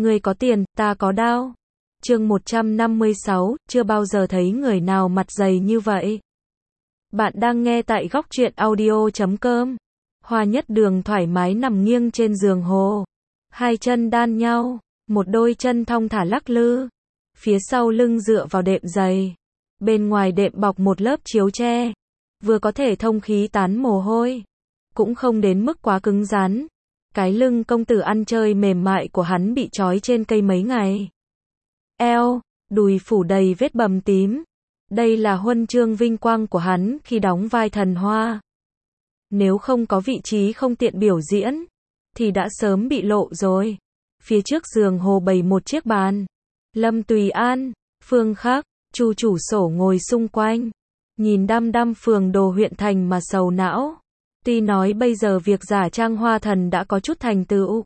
Ngươi có tiền, ta có đao. Chương 156, chưa bao giờ thấy người nào mặt dày như vậy. Bạn đang nghe tại góc truyện audio.com. Hoa Nhất Đường thoải mái nằm nghiêng trên giường hồ. Hai chân đan nhau, một đôi chân thong thả lắc lư. Phía sau lưng dựa vào đệm giày. Bên ngoài đệm bọc một lớp chiếu tre. Vừa có thể thông khí tán mồ hôi. Cũng không đến mức quá cứng rắn. Cái lưng công tử ăn chơi mềm mại của hắn bị trói trên cây mấy ngày. Eo, đùi phủ đầy vết bầm tím. Đây là huân chương vinh quang của hắn khi đóng vai thần hoa. Nếu không có vị trí không tiện biểu diễn, thì đã sớm bị lộ rồi. Phía trước giường hồ bày một chiếc bàn. Lâm Tùy An, Phương Khắc, Chu chủ sổ ngồi xung quanh. Nhìn đăm đăm phường đồ huyện thành mà sầu não. Tuy nói bây giờ việc giả trang hoa thần đã có chút thành tựu.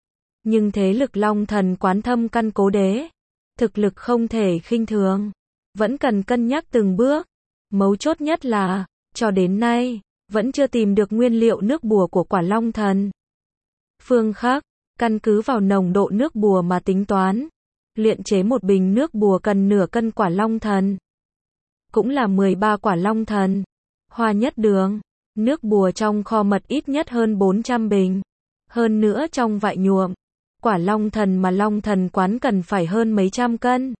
Nhưng thế lực Long Thần quán thâm căn cố đế. Thực lực không thể khinh thường. Vẫn cần cân nhắc từng bước. Mấu chốt nhất là, cho đến nay, vẫn chưa tìm được nguyên liệu nước bùa của quả Long Thần. Phương Khắc, căn cứ vào nồng độ nước bùa mà tính toán. Luyện chế một bình nước bùa cần nửa cân quả Long Thần. Cũng là 13 quả Long Thần. Hoa Nhất Đường, nước bùa trong kho mật ít nhất hơn 400 bình. Hơn nữa trong vại nhuộm. Quả Long Thần mà Long Thần quán cần phải hơn mấy trăm cân.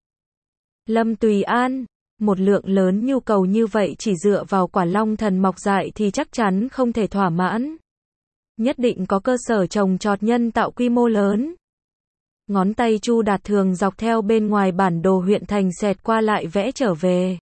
Lâm Tùy An, một lượng lớn nhu cầu như vậy chỉ dựa vào quả Long Thần mọc dại thì chắc chắn không thể thỏa mãn. Nhất định có cơ sở trồng trọt nhân tạo quy mô lớn. Ngón tay Chu Đạt Thường dọc theo bên ngoài bản đồ huyện thành xẹt qua lại vẽ trở về.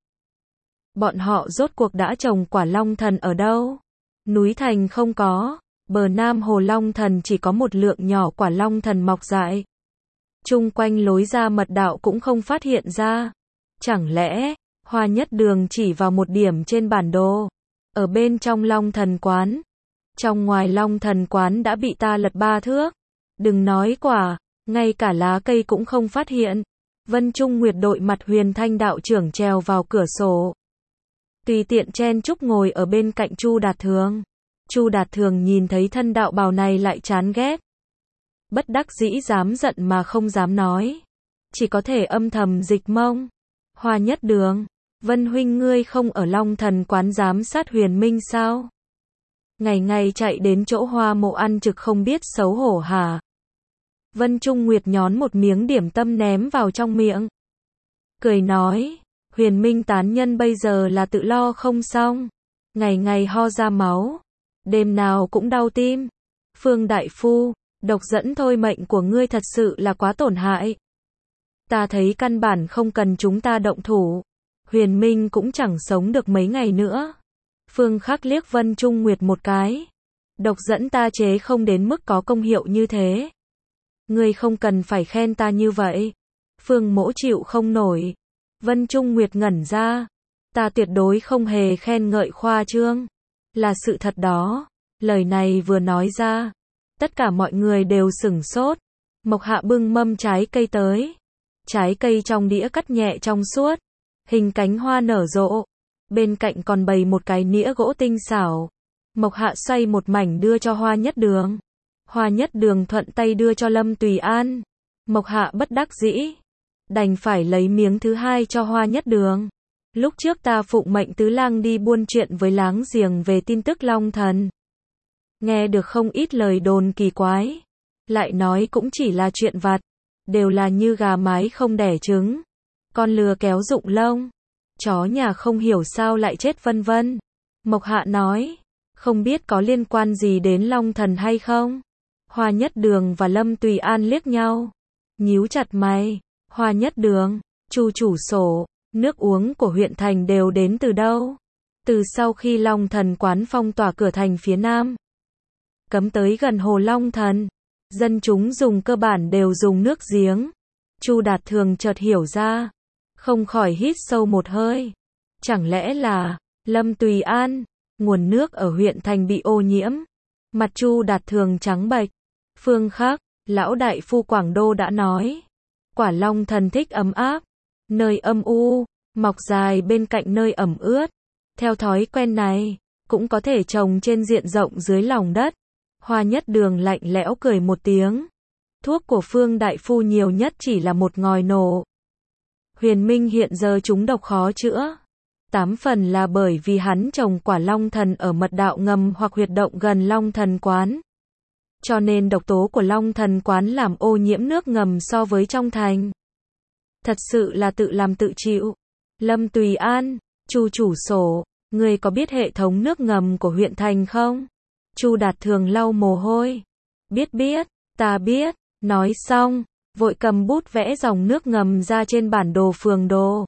Bọn họ rốt cuộc đã trồng quả Long Thần ở đâu? Núi thành không có. Bờ Nam Hồ Long Thần chỉ có một lượng nhỏ quả Long Thần mọc dại. Chung quanh lối ra mật đạo cũng không phát hiện ra. Chẳng lẽ, Hoa Nhất Đường chỉ vào một điểm trên bản đồ. Ở bên trong Long Thần quán. Trong ngoài Long Thần quán đã bị ta lật 3 thước. Đừng nói quả, ngay cả lá cây cũng không phát hiện. Vân Trung Nguyệt đội mặt Huyền Thanh đạo trưởng trèo vào cửa sổ. Tùy tiện chen chúc ngồi ở bên cạnh Chu Đạt Thường. Chu Đạt Thường nhìn thấy thân đạo bào này lại chán ghét. Bất đắc dĩ dám giận mà không dám nói. Chỉ có thể âm thầm dịch mông. Hoa Nhất Đường, Vân huynh ngươi không ở Long Thần quán giám sát Huyền Minh sao? Ngày ngày chạy đến chỗ Hoa Mộ ăn trực không biết xấu hổ hả? Vân Trung Nguyệt nhón một miếng điểm tâm ném vào trong miệng. Cười nói, Huyền Minh tán nhân bây giờ là tự lo không xong. Ngày ngày ho ra máu. Đêm nào cũng đau tim. Phương Đại Phu, độc dẫn thôi mệnh của ngươi thật sự là quá tổn hại. Ta thấy căn bản không cần chúng ta động thủ. Huyền Minh cũng chẳng sống được mấy ngày nữa. Phương Khắc liếc Vân Trung Nguyệt một cái. Độc dẫn ta chế không đến mức có công hiệu như thế. Ngươi không cần phải khen ta như vậy. Phương Mỗ chịu không nổi. Vân Trung Nguyệt ngẩn ra. Ta tuyệt đối không hề khen ngợi khoa trương. Là sự thật đó. Lời này vừa nói ra. Tất cả mọi người đều sửng sốt. Mộc Hạ bưng mâm trái cây tới. Trái cây trong đĩa cắt nhẹ trong suốt. Hình cánh hoa nở rộ. Bên cạnh còn bày một cái nĩa gỗ tinh xảo. Mộc Hạ xoay một mảnh đưa cho Hoa Nhất Đường. Hoa Nhất Đường thuận tay đưa cho Lâm Tùy An. Mộc Hạ bất đắc dĩ. Đành phải lấy miếng thứ hai cho Hoa Nhất Đường. Lúc trước ta phụng mệnh tứ lang đi buôn chuyện với láng giềng về tin tức Long Thần. Nghe được không ít lời đồn kỳ quái. Lại nói cũng chỉ là chuyện vặt. Đều là như gà mái không đẻ trứng. Con lừa kéo rụng lông. Chó nhà không hiểu sao lại chết vân vân. Mộc Hạ nói. Không biết có liên quan gì đến Long Thần hay không? Hoa Nhất Đường và Lâm Tùy An liếc nhau. Nhíu chặt mày. Hoa Nhất Đường, Chu chủ sổ. Nước uống của huyện thành đều đến từ đâu? Từ sau khi Long Thần quán phong tỏa cửa thành phía nam. Cấm tới gần hồ Long Thần. Dân chúng dùng cơ bản đều dùng nước giếng. Chu Đạt Thường chợt hiểu ra. Không khỏi hít sâu một hơi. Chẳng lẽ là, Lâm Tùy An, nguồn nước ở huyện thành bị ô nhiễm. Mặt Chu Đạt Thường trắng bệch. Phương Khắc, lão đại phu Quảng Đô đã nói. Quả Long Thần thích ấm áp. Nơi âm u, mọc dài bên cạnh nơi ẩm ướt. Theo thói quen này, cũng có thể trồng trên diện rộng dưới lòng đất. Hoa Nhất Đường lạnh lẽo cười một tiếng. Thuốc của Phương đại phu nhiều nhất chỉ là một ngòi nổ. Huyền Minh hiện giờ trúng độc khó chữa. 8 phần là bởi vì hắn trồng quả long thần ở mật đạo ngầm hoặc huyệt động gần long thần quán. Cho nên độc tố của long thần quán làm ô nhiễm nước ngầm so với trong thành. Thật sự là tự làm tự chịu. Lâm Tùy An, Chu chủ sổ, người có biết hệ thống nước ngầm của huyện thành không? Chu Đạt Thường lau mồ hôi. Biết, ta biết. Nói xong, vội cầm bút vẽ dòng nước ngầm ra trên bản đồ phường đồ.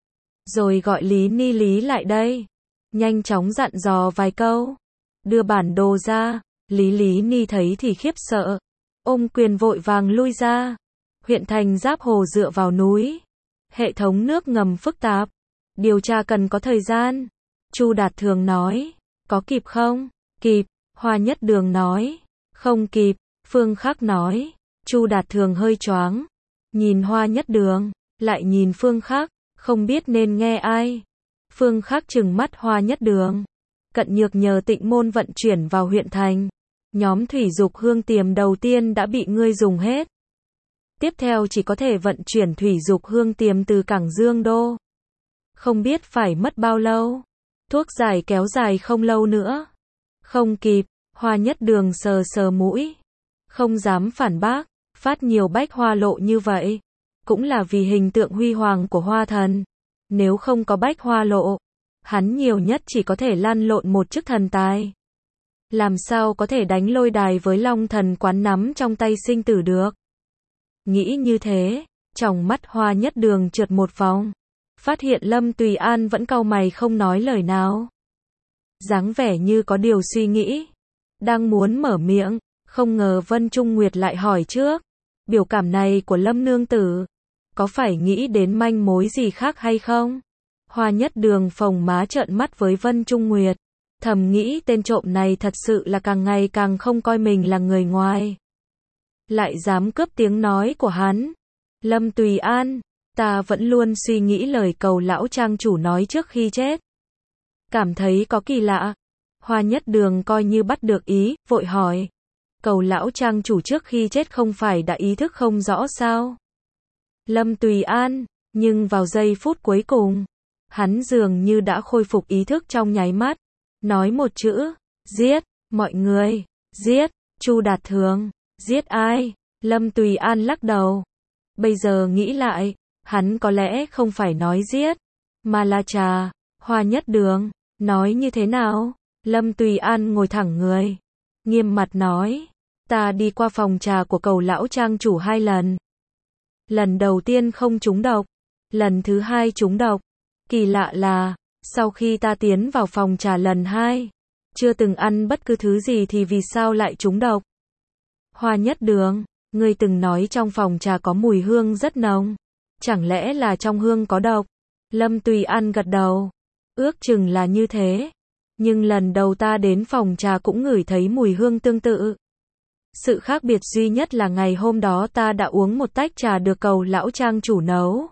Rồi gọi Lý Ni Lý lại đây. Nhanh chóng dặn dò vài câu. Đưa bản đồ ra, Lý Ni thấy thì khiếp sợ. Ôm quyền vội vàng lui ra. Huyện thành giáp hồ dựa vào núi. Hệ thống nước ngầm phức tạp. Điều tra cần có thời gian. Chu Đạt Thường nói. Có kịp không? Kịp. Hoa Nhất Đường nói. Không kịp. Phương Khắc nói. Chu Đạt Thường hơi choáng. Nhìn Hoa Nhất Đường, lại nhìn Phương Khắc, không biết nên nghe ai. Phương Khắc trừng mắt Hoa Nhất Đường. Cận Nhược nhờ Tịnh Môn vận chuyển vào huyện thành. Nhóm thủy dục hương tiềm đầu tiên đã bị ngươi dùng hết. Tiếp theo chỉ có thể vận chuyển thủy dục hương tiềm từ cảng Dương Đô. Không biết phải mất bao lâu. Thuốc giải kéo dài không lâu nữa. Không kịp. Hoa Nhất Đường sờ sờ mũi. Không dám phản bác. Phát nhiều bách hoa lộ như vậy. Cũng là vì hình tượng huy hoàng của Hoa Thần. Nếu không có bách hoa lộ, hắn nhiều nhất chỉ có thể lăn lộn một chức thần tài. Làm sao có thể đánh lôi đài với Long Thần quán nắm trong tay sinh tử được. Nghĩ như thế, trong mắt Hoa Nhất Đường trượt một vòng. Phát hiện Lâm Tùy An vẫn cau mày không nói lời nào. Dáng vẻ như có điều suy nghĩ. Đang muốn mở miệng, không ngờ Vân Trung Nguyệt lại hỏi trước. Biểu cảm này của Lâm nương tử, có phải nghĩ đến manh mối gì khác hay không? Hoa Nhất Đường phồng má trợn mắt với Vân Trung Nguyệt. Thầm nghĩ tên trộm này thật sự là càng ngày càng không coi mình là người ngoài. Lại dám cướp tiếng nói của hắn. Lâm Tùy An, ta vẫn luôn suy nghĩ lời Cầu lão trang chủ nói trước khi chết. Cảm thấy có kỳ lạ. Hoa Nhất Đường coi như bắt được ý, vội hỏi. Cầu lão trang chủ trước khi chết không phải đã ý thức không rõ sao? Lâm Tùy An, nhưng vào giây phút cuối cùng, hắn dường như đã khôi phục ý thức trong nháy mắt. Nói một chữ, giết, mọi người, giết, Chu Đạt Thường, giết ai? Lâm Tùy An lắc đầu. Bây giờ nghĩ lại, hắn có lẽ không phải nói giết, mà là trà. Hoa Nhất Đường, nói như thế nào? Lâm Tùy An ngồi thẳng người, nghiêm mặt nói. Ta đi qua phòng trà của Cầu lão trang chủ 2 lần. Lần đầu tiên không trúng độc, lần thứ 2 trúng độc. Kỳ lạ là, sau khi ta tiến vào phòng trà lần 2, chưa từng ăn bất cứ thứ gì thì vì sao lại trúng độc? Hoa Nhất Đường, ngươi từng nói trong phòng trà có mùi hương rất nồng. Chẳng lẽ là trong hương có độc? Lâm Tùy An gật đầu. Ước chừng là như thế. Nhưng lần đầu ta đến phòng trà cũng ngửi thấy mùi hương tương tự. Sự khác biệt duy nhất là ngày hôm đó ta đã uống một tách trà được Cầu lão trang chủ nấu.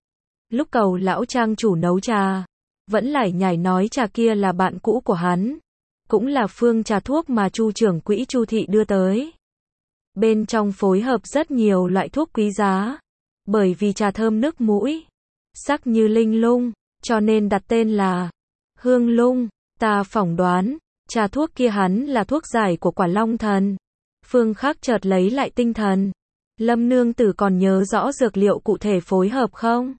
Lúc Cầu lão trang chủ nấu trà, vẫn lải nhải nói trà kia là bạn cũ của hắn, cũng là phương trà thuốc mà Chu trưởng quỹ Chu thị đưa tới. Bên trong phối hợp rất nhiều loại thuốc quý giá, bởi vì trà thơm nước mũi, sắc như linh lung, cho nên đặt tên là Hương Lung. Ta phỏng đoán, trà thuốc kia hắn là thuốc giải của quả Long Thần. Phương Khắc chợt lấy lại tinh thần. Lâm nương tử còn nhớ rõ dược liệu cụ thể phối hợp không?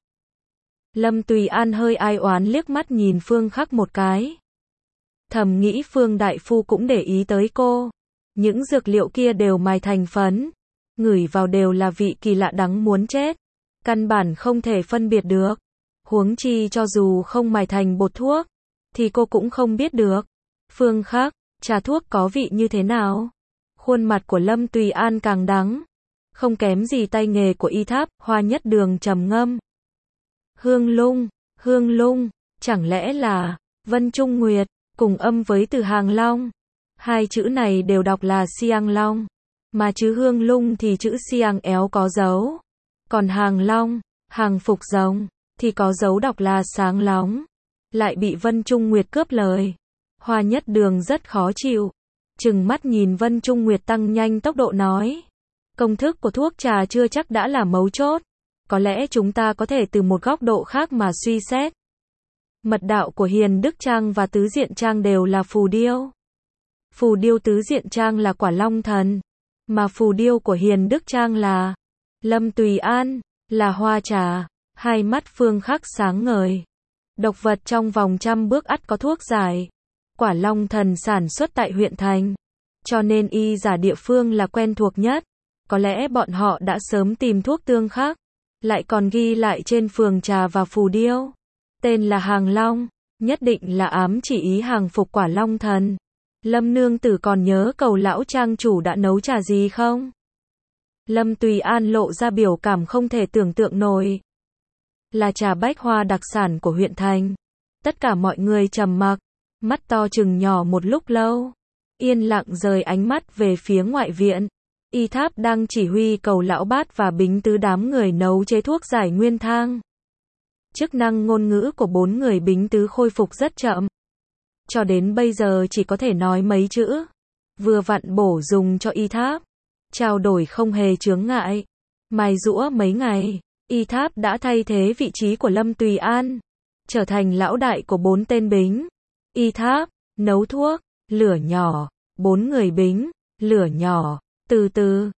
Lâm Tùy An hơi ai oán liếc mắt nhìn Phương Khắc một cái. Thầm nghĩ Phương đại phu cũng để ý tới cô. Những dược liệu kia đều mài thành phấn, ngửi vào đều là vị kỳ lạ đắng muốn chết. Căn bản không thể phân biệt được. Huống chi cho dù không mài thành bột thuốc, thì cô cũng không biết được. Phương Khắc, trà thuốc có vị như thế nào? Khuôn mặt của Lâm Tùy An càng đắng. Không kém gì tay nghề của y tháp. Hoa Nhất Đường trầm ngâm. Hương Lung, chẳng lẽ là Vân Trung Nguyệt, cùng âm với từ Hàng Long. 2 chữ này đều đọc là Siang Long, mà chứ Hương Lung thì chữ Siang éo có dấu. Còn Hàng Long, hàng phục rồng, thì có dấu đọc là Sáng Lóng. Lại bị Vân Trung Nguyệt cướp lời. Hoa Nhất Đường rất khó chịu. Trừng mắt nhìn Vân Trung Nguyệt tăng nhanh tốc độ nói. Công thức của thuốc trà chưa chắc đã là mấu chốt. Có lẽ chúng ta có thể từ một góc độ khác mà suy xét. Mật đạo của Hiền Đức Trang và Tứ Diện Trang đều là phù điêu. Phù điêu Tứ Diện Trang là Quả Long Thần, mà phù điêu của Hiền Đức Trang là Lâm Tùy An, là hoa trà. Hai mắt Phương Khắc sáng ngời. Độc vật trong vòng 100 bước ắt có thuốc giải. Quả Long Thần sản xuất tại huyện thành, cho nên y giả địa phương là quen thuộc nhất. Có lẽ bọn họ đã sớm tìm thuốc tương khắc, lại còn ghi lại trên phường trà và phù điêu. Tên là Hàng Long, nhất định là ám chỉ ý hàng phục Quả Long Thần. Lâm nương tử còn nhớ Cầu lão trang chủ đã nấu trà gì không? Lâm Tùy An lộ ra biểu cảm không thể tưởng tượng nổi. Là trà bách hoa đặc sản của huyện thành. Tất cả mọi người trầm mặc, mắt to trừng nhỏ một lúc lâu, yên lặng rời ánh mắt về phía ngoại viện. Y Tháp đang chỉ huy Cầu lão bát và Bính Tứ đám người nấu chế thuốc giải nguyên thang. Chức năng ngôn ngữ của 4 người Bính Tứ khôi phục rất chậm. Cho đến bây giờ chỉ có thể nói mấy chữ. Vừa vặn bổ dùng cho Y Tháp. Trao đổi không hề chướng ngại. Mài giũa mấy ngày, Y Tháp đã thay thế vị trí của Lâm Tùy An, trở thành lão đại của 4 tên Bính. Y Tháp, nấu thuốc, lửa nhỏ, 4 người Bính, lửa nhỏ, từ từ,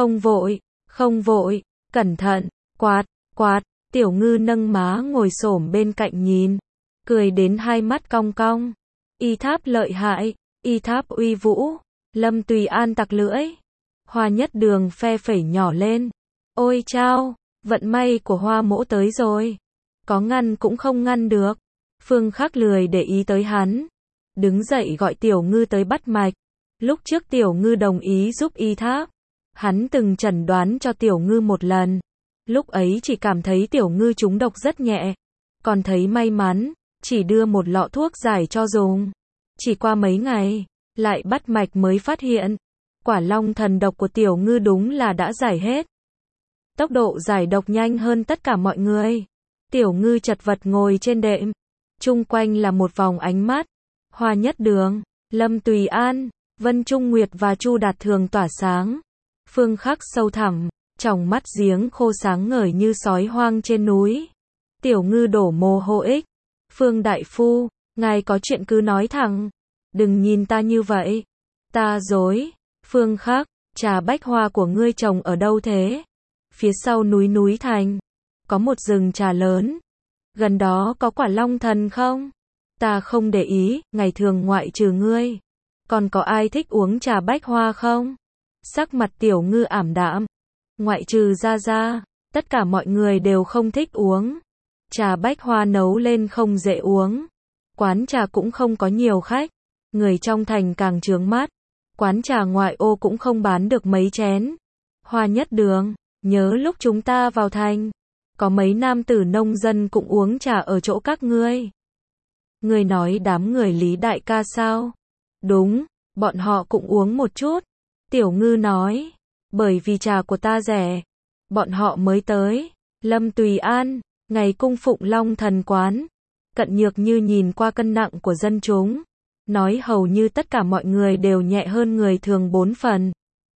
không vội, cẩn thận, quạt, Tiểu Ngư nâng má ngồi xổm bên cạnh nhìn, cười đến hai mắt cong cong. Y Tháp lợi hại, Y Tháp uy vũ. Lâm Tùy An tặc lưỡi. Hoa Nhất Đường phe phẩy nhỏ lên. Ôi chao, vận may của Hoa mỗ tới rồi. Có ngăn cũng không ngăn được. Phương Khắc lười để ý tới hắn. Đứng dậy gọi Tiểu Ngư tới bắt mạch. Lúc trước Tiểu Ngư đồng ý giúp Y Tháp. Hắn từng chẩn đoán cho Tiểu Ngư một lần. Lúc ấy chỉ cảm thấy Tiểu Ngư trúng độc rất nhẹ. Còn thấy may mắn, chỉ đưa một lọ thuốc giải cho dùng. Chỉ qua mấy ngày, lại bắt mạch mới phát hiện. Quả Long Thần độc của Tiểu Ngư đúng là đã giải hết. Tốc độ giải độc nhanh hơn tất cả mọi người. Tiểu Ngư chật vật ngồi trên đệm. Chung quanh là một vòng ánh mắt. Hoa Nhất Đường, Lâm Tùy An, Vân Trung Nguyệt và Chu Đạt Thường tỏa sáng. Phương Khắc sâu thẳm, tròng mắt giếng khô sáng ngời như sói hoang trên núi. Tiểu Ngư đổ mồ hôi. Phương đại phu, ngài có chuyện cứ nói thẳng. Đừng nhìn ta như vậy. Ta dối. Phương Khắc, trà bách hoa của ngươi trồng ở đâu thế? Phía sau núi thành. Có một rừng trà lớn. Gần đó có Quả Long Thần không? Ta không để ý, ngày thường ngoại trừ ngươi. Còn có ai thích uống trà bách hoa không? Sắc mặt Tiểu Ngư ảm đạm. Ngoại trừ Gia, tất cả mọi người đều không thích uống. Trà bách hoa nấu lên không dễ uống. Quán trà cũng không có nhiều khách. Người trong thành càng chướng mắt. Quán trà ngoại ô cũng không bán được mấy chén. Hoa Nhất Đường, nhớ lúc chúng ta vào thành, có mấy nam tử nông dân cũng uống trà ở chỗ các ngươi. Ngươi nói đám người Lý đại ca sao? Đúng, bọn họ cũng uống một chút. Tiểu Ngư nói, bởi vì trà của ta rẻ, bọn họ mới tới. Lâm Tùy An, ngày cung phụng Long Thần quán. Cận Nhược Như nhìn qua cân nặng của dân chúng, nói hầu như tất cả mọi người đều nhẹ hơn người thường 4 phần.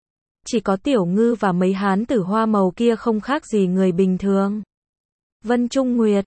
Chỉ có Tiểu Ngư và mấy hán tử hoa màu kia không khác gì người bình thường. Vân Trung Nguyệt,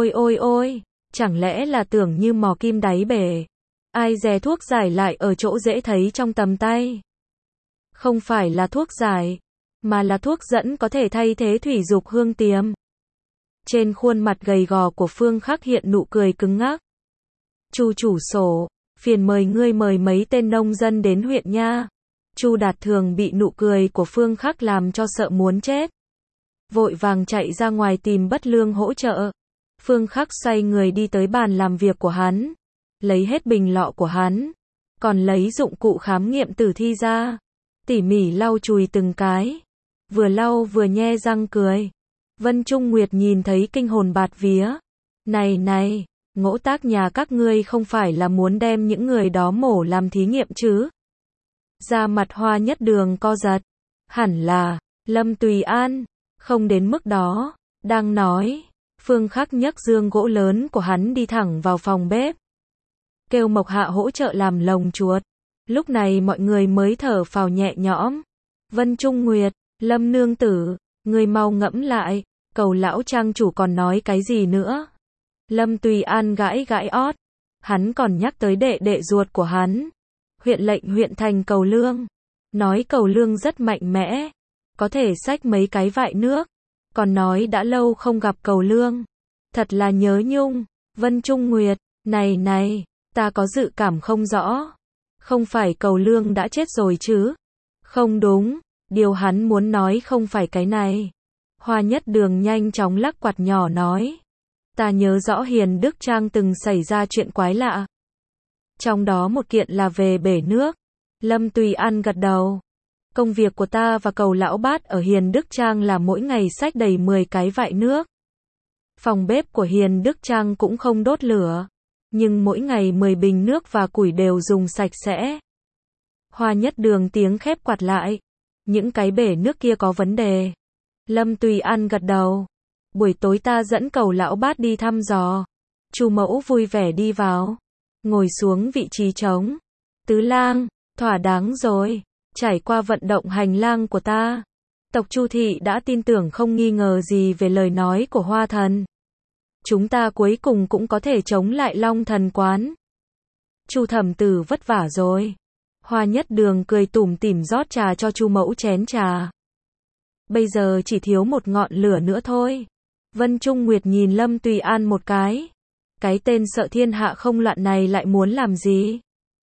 ôi, chẳng lẽ là tưởng như mò kim đáy bể. Ai dè thuốc giải lại ở chỗ dễ thấy trong tầm tay. Không phải là thuốc giải, mà là thuốc dẫn có thể thay thế thủy dục hương tiềm. Trên khuôn mặt gầy gò của Phương Khắc hiện nụ cười cứng ngắc. Chu chủ sổ, phiền mời ngươi mời mấy tên nông dân đến huyện nha. Chu Đạt Thường bị nụ cười của Phương Khắc làm cho sợ muốn chết. Vội vàng chạy ra ngoài tìm Bất Lương hỗ trợ. Phương Khắc xoay người đi tới bàn làm việc của hắn. Lấy hết bình lọ của hắn. Còn lấy dụng cụ khám nghiệm tử thi ra. Tỉ mỉ lau chùi từng cái. Vừa lau vừa nhe răng cười. Vân Trung Nguyệt nhìn thấy kinh hồn bạt vía. Này, ngỗ tác nhà các ngươi không phải là muốn đem những người đó mổ làm thí nghiệm chứ? Da mặt Hoa Nhất Đường co giật. Hẳn là, Lâm Tùy An, không đến mức đó. Đang nói, Phương Khắc nhấc dương gỗ lớn của hắn đi thẳng vào phòng bếp. Kêu Mộc Hạ hỗ trợ làm lồng chuột. Lúc này mọi người mới thở phào nhẹ nhõm. Vân Trung Nguyệt, Lâm nương tử, người mau ngẫm lại, Cầu lão trang chủ còn nói cái gì nữa? Lâm Tùy An gãi gãi ót, hắn còn nhắc tới đệ đệ ruột của hắn. Huyện lệnh huyện thành Cầu Lương. Nói Cầu Lương rất mạnh mẽ, có thể xách mấy cái vại nước. Còn nói đã lâu không gặp Cầu Lương. Thật là nhớ nhung. Vân Trung Nguyệt, này, ta có dự cảm không rõ. Không phải Cầu Lương đã chết rồi chứ? Không đúng, điều hắn muốn nói không phải cái này. Hoa Nhất Đường nhanh chóng lắc quạt nhỏ nói. Ta nhớ rõ Hiền Đức Trang từng xảy ra chuyện quái lạ. Trong đó một kiện là về bể nước. Lâm Tùy An gật đầu. Công việc của ta và Cầu lão bát ở Hiền Đức Trang là mỗi ngày xách đầy 10 cái vại nước. Phòng bếp của Hiền Đức Trang cũng không đốt lửa, nhưng mỗi ngày 10 bình nước và củi đều dùng sạch sẽ. Hoa Nhất Đường tiếng khép quạt lại. Những cái bể nước kia có vấn đề. Lâm Tùy An gật đầu. Buổi tối ta dẫn Cầu lão bát đi thăm dò. Chu mẫu vui vẻ đi vào, ngồi xuống vị trí trống. Tứ lang, thỏa đáng rồi. Trải qua vận động hành lang của ta, tộc Chu thị đã tin tưởng không nghi ngờ gì về lời nói của Hoa thần. Chúng ta cuối cùng cũng có thể chống lại Long thần quán. Chu thẩm tử vất vả rồi. Hoa Nhất Đường cười tủm tỉm rót trà cho Chu mẫu chén trà. Bây giờ chỉ thiếu một ngọn lửa nữa thôi. Vân Trung Nguyệt nhìn Lâm Tùy An một cái. Cái tên sợ thiên hạ không loạn này lại muốn làm gì?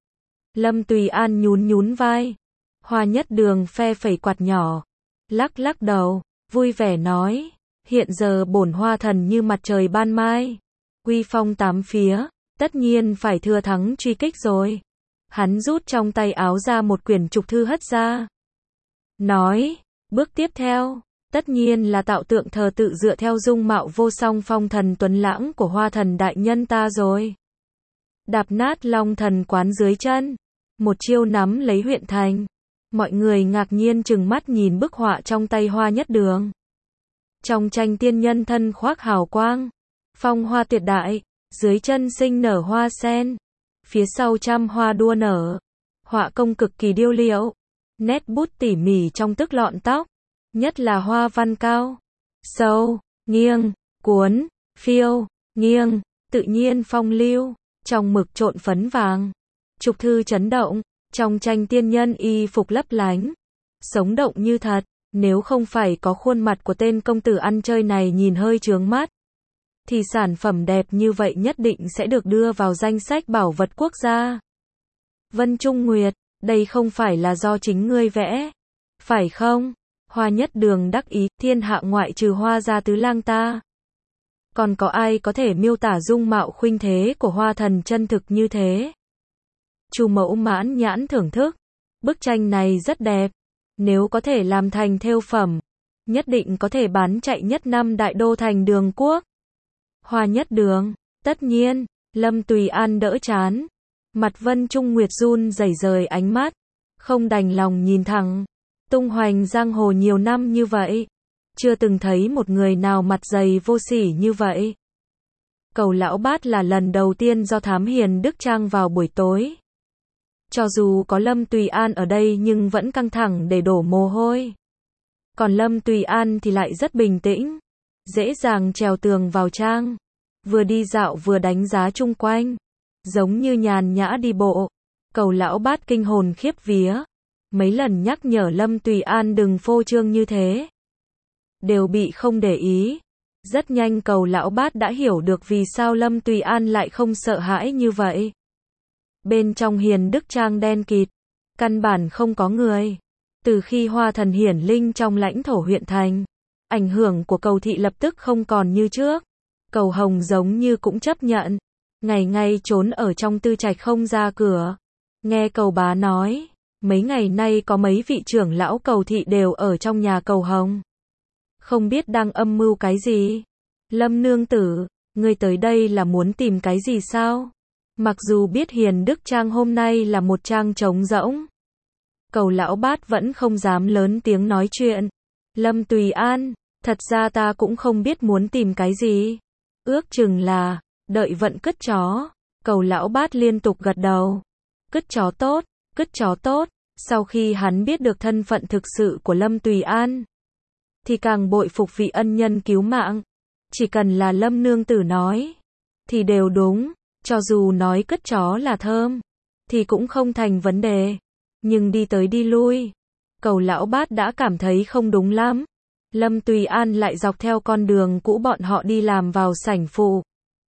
Lâm Tùy An nhún vai. Hoa Nhất Đường phe phẩy quạt nhỏ, lắc đầu, vui vẻ nói, hiện giờ bổn Hoa thần như mặt trời ban mai, uy phong tám phía, tất nhiên phải thừa thắng truy kích rồi. Hắn rút trong tay áo ra một quyển trục thư hất ra. Nói, bước tiếp theo, tất nhiên là tạo tượng thờ tự dựa theo dung mạo vô song phong thần tuấn lãng của Hoa thần đại nhân ta rồi. Đạp nát Long thần quán dưới chân, một chiêu nắm lấy huyện thành. Mọi người ngạc nhiên trừng mắt nhìn bức họa trong tay Hoa Nhất Đường. Trong tranh tiên nhân thân khoác hào quang, phong hoa tuyệt đại, dưới chân sinh nở hoa sen, phía sau trăm hoa đua nở. Họa công cực kỳ điêu luyện, nét bút tỉ mỉ trong tức lọn tóc, nhất là hoa văn cao, sâu, nghiêng, cuốn, phiêu, nghiêng, tự nhiên phong lưu, trong mực trộn phấn vàng. Trục thư chấn động. Trong tranh tiên nhân y phục lấp lánh, sống động như thật, nếu không phải có khuôn mặt của tên công tử ăn chơi này nhìn hơi chướng mắt, thì sản phẩm đẹp như vậy nhất định sẽ được đưa vào danh sách bảo vật quốc gia. Vân Trung Nguyệt, đây không phải là do chính ngươi vẽ, phải không? Hoa Nhất Đường đắc ý, thiên hạ ngoại trừ Hoa gia tứ lang ta. Còn có ai có thể miêu tả dung mạo khuynh thế của Hoa thần chân thực như thế? Chu mẫu mãn nhãn thưởng thức. Bức tranh này rất đẹp. Nếu có thể làm thành thêu phẩm, nhất định có thể bán chạy nhất năm đại đô thành Đường quốc. Hoa Nhất Đường, tất nhiên. Lâm Tùy An đỡ chán. Mặt Vân Trung Nguyệt run rẩy rời ánh mắt, không đành lòng nhìn thẳng. Tung hoành giang hồ nhiều năm như vậy, chưa từng thấy một người nào mặt dày vô sỉ như vậy. Cầu lão bát là lần đầu tiên do thám Hiền Đức Trang vào buổi tối. Cho dù có Lâm Tùy An ở đây nhưng vẫn căng thẳng để đổ mồ hôi. Còn Lâm Tùy An thì lại rất bình tĩnh, dễ dàng trèo tường vào trang, vừa đi dạo vừa đánh giá chung quanh, giống như nhàn nhã đi bộ. Cầu lão bát kinh hồn khiếp vía, mấy lần nhắc nhở Lâm Tùy An đừng phô trương như thế, đều bị không để ý. Rất nhanh cầu lão bát đã hiểu được vì sao Lâm Tùy An lại không sợ hãi như vậy. Bên trong Hiền Đức Trang đen kịt, căn bản không có người. Từ khi Hoa thần hiển linh trong lãnh thổ huyện thành, ảnh hưởng của Cầu thị lập tức không còn như trước. Cầu Hồng giống như cũng chấp nhận, ngày ngày trốn ở trong tư trạch không ra cửa. Nghe Cầu bá nói, mấy ngày nay có mấy vị trưởng lão Cầu thị đều ở trong nhà Cầu Hồng. Không biết đang âm mưu cái gì. Lâm nương tử, ngươi tới đây là muốn tìm cái gì sao? Mặc dù biết Hiền Đức Trang hôm nay là một trang trống rỗng, Cầu lão bát vẫn không dám lớn tiếng nói chuyện. Lâm Tùy An, thật ra ta cũng không biết muốn tìm cái gì. Ước chừng là, đợi vận cứt chó. Cầu lão bát liên tục gật đầu. Cứt chó tốt, Sau khi hắn biết được thân phận thực sự của Lâm Tùy An, thì càng bội phục vị ân nhân cứu mạng. Chỉ cần là Lâm nương tử nói, thì đều đúng, cho dù nói cất chó là thơm, thì cũng không thành vấn đề. Nhưng đi tới đi lui, Cẩu lão bát đã cảm thấy không đúng lắm. Lâm Tùy An lại dọc theo con đường cũ bọn họ đi làm vào sảnh phụ,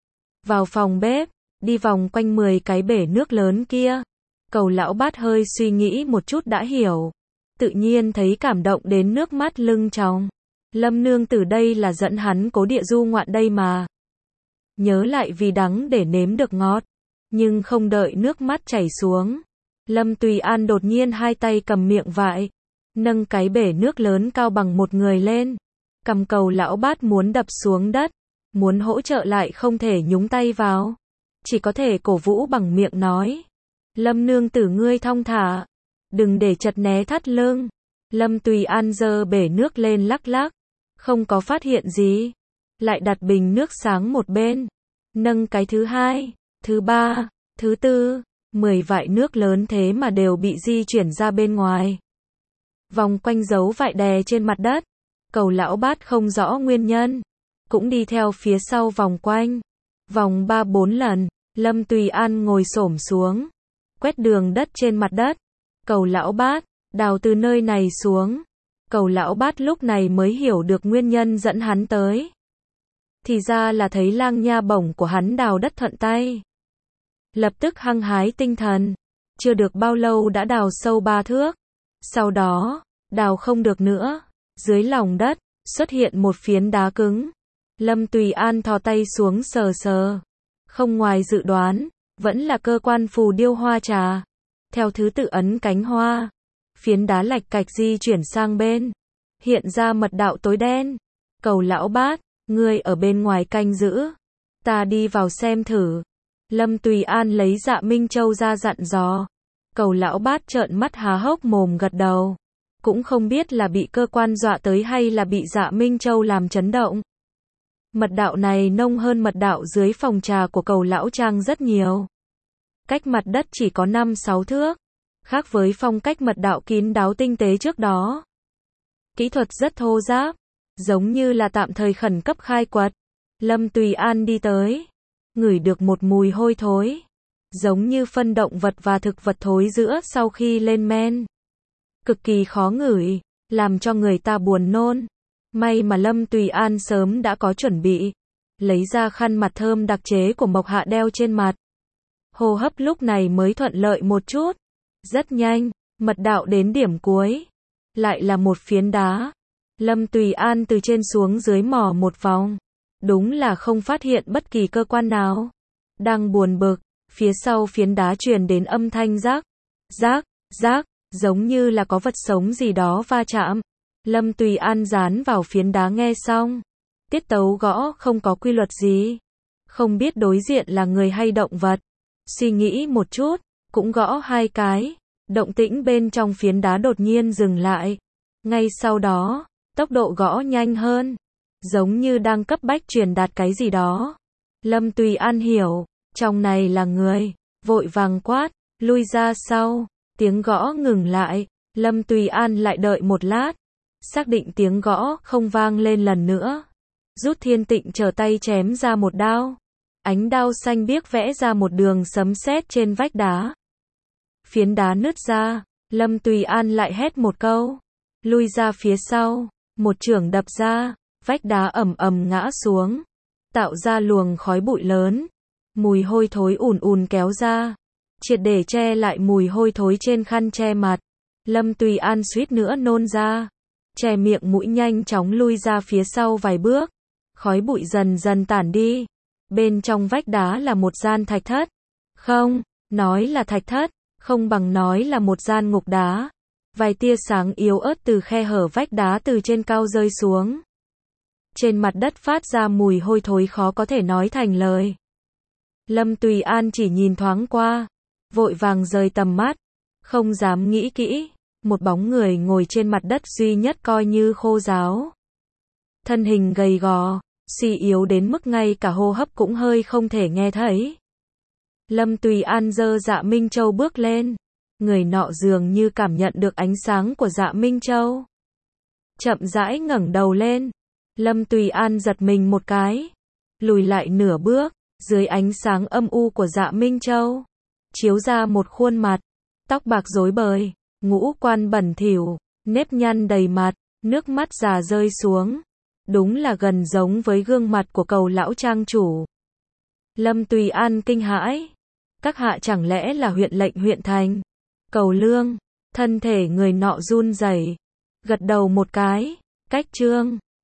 vào phòng bếp, đi vòng quanh 10 cái bể nước lớn kia. Cẩu lão bát hơi suy nghĩ một chút đã hiểu, tự nhiên thấy cảm động đến nước mắt lưng tròng. Lâm nương tử đây là dẫn hắn cố địa du ngoạn đây mà. Nhớ lại vì đắng để nếm được ngọt, nhưng không đợi nước mắt chảy xuống, Lâm Tùy An đột nhiên hai tay cầm miệng vại, nâng cái bể nước lớn cao bằng một người lên, cầm Cẩu lão bát muốn đập xuống đất, muốn hỗ trợ lại không thể nhúng tay vào, chỉ có thể cổ vũ bằng miệng nói: Lâm nương tử ngươi thong thả, đừng để chật né thắt lưng. Lâm Tùy An giơ bể nước lên lắc lắc, không có phát hiện gì, lại đặt bình nước sáng một bên, nâng cái thứ hai, thứ ba, thứ tư, 10 vại nước lớn thế mà đều bị di chuyển ra bên ngoài. Vòng quanh dấu vại đè trên mặt đất, Cẩu lão bát không rõ nguyên nhân, cũng đi theo phía sau vòng quanh, vòng 3-4 lần. Lâm Tùy An ngồi xổm xuống, quét đường đất trên mặt đất. Cẩu lão bát, đào từ nơi này xuống. Cẩu lão bát lúc này mới hiểu được nguyên nhân dẫn hắn tới. Thì ra là thấy lang nha bổng của hắn đào đất thuận tay. Lập tức hăng hái tinh thần, chưa được bao lâu đã đào sâu 3 thước. Sau đó, đào không được nữa, dưới lòng đất, xuất hiện một phiến đá cứng. Lâm Tùy An thò tay xuống sờ sờ. Không ngoài dự đoán, vẫn là cơ quan phù điêu hoa trà. Theo thứ tự ấn cánh hoa, phiến đá lạch cạch di chuyển sang bên, hiện ra mật đạo tối đen. Cẩu lão bát, ngươi ở bên ngoài canh giữ, ta đi vào xem thử. Lâm Tùy An lấy Dạ Minh Châu ra dặn dò. Cẩu lão bát trợn mắt há hốc mồm gật đầu, cũng không biết là bị cơ quan dọa tới hay là bị Dạ Minh Châu làm chấn động. Mật đạo này nông hơn mật đạo dưới phòng trà của Cẩu lão trang rất nhiều. Cách mặt đất chỉ có 5-6 thước, khác với phong cách mật đạo kín đáo tinh tế trước đó. Kỹ thuật rất thô ráp, giống như là tạm thời khẩn cấp khai quật. Lâm Tùy An đi tới, ngửi được một mùi hôi thối, giống như phân động vật và thực vật thối rữa sau khi lên men. Cực kỳ khó ngửi, làm cho người ta buồn nôn. May mà Lâm Tùy An sớm đã có chuẩn bị, lấy ra khăn mặt thơm đặc chế của Mộc Hạ đeo trên mặt. Hô hấp lúc này mới thuận lợi một chút. Rất nhanh, mật đạo đến điểm cuối, lại là một phiến đá. Lâm Tùy An từ trên xuống dưới mò một vòng, đúng là không phát hiện bất kỳ cơ quan nào. Đang buồn bực, phía sau phiến đá truyền đến âm thanh rác, rác, rác, giống như là có vật sống gì đó va chạm. Lâm Tùy An dán vào phiến đá nghe xong, tiết tấu gõ không có quy luật gì, không biết đối diện là người hay động vật. Suy nghĩ một chút, cũng gõ 2 cái, động tĩnh bên trong phiến đá đột nhiên dừng lại. Ngay sau đó, tốc độ gõ nhanh hơn, giống như đang cấp bách truyền đạt cái gì đó. Lâm Tùy An hiểu, trong này là người, vội vàng quát, lui ra sau. Tiếng gõ ngừng lại, Lâm Tùy An lại đợi một lát, xác định tiếng gõ không vang lên lần nữa. Rút Thiên Tịnh trở tay chém ra một đao. Ánh đao xanh biếc vẽ ra một đường sấm sét trên vách đá. Phiến đá nứt ra, Lâm Tùy An lại hét một câu, lui ra phía sau, một chưởng đập ra, vách đá ầm ầm ngã xuống, tạo ra luồng khói bụi lớn. Mùi hôi thối ùn ùn kéo ra, triệt để che lại mùi hôi thối trên khăn che mặt. Lâm Tùy An suýt nữa nôn ra, che miệng mũi nhanh chóng lui ra phía sau vài bước. Khói bụi dần dần tản đi. Bên trong vách đá là một gian thạch thất. Không, nói là thạch thất, không bằng nói là một gian ngục đá. Vài tia sáng yếu ớt từ khe hở vách đá từ trên cao rơi xuống. Trên mặt đất phát ra mùi hôi thối khó có thể nói thành lời. Lâm Tùy An chỉ nhìn thoáng qua, vội vàng rời tầm mắt, không dám nghĩ kỹ. Một bóng người ngồi trên mặt đất duy nhất coi như khô ráo. Thân hình gầy gò, suy yếu đến mức ngay cả hô hấp cũng hơi không thể nghe thấy. Lâm Tùy An giơ Dạ Minh Châu bước lên, Người nọ dường như cảm nhận được ánh sáng của Dạ Minh Châu. Chậm rãi ngẩng đầu lên. Lâm Tùy An giật mình một cái. Lùi lại nửa bước. Dưới ánh sáng âm u của Dạ Minh Châu. Chiếu ra một khuôn mặt. Tóc bạc rối bời. Ngũ quan bẩn thỉu. Nếp nhăn đầy mặt. Nước mắt già rơi xuống. Đúng là gần giống với gương mặt của Cầu lão trang chủ. Lâm Tùy An kinh hãi. Các hạ chẳng lẽ là huyện lệnh huyện thành? Cầu Lương. Thân thể người nọ run rẩy, gật đầu một cái. Cách trương.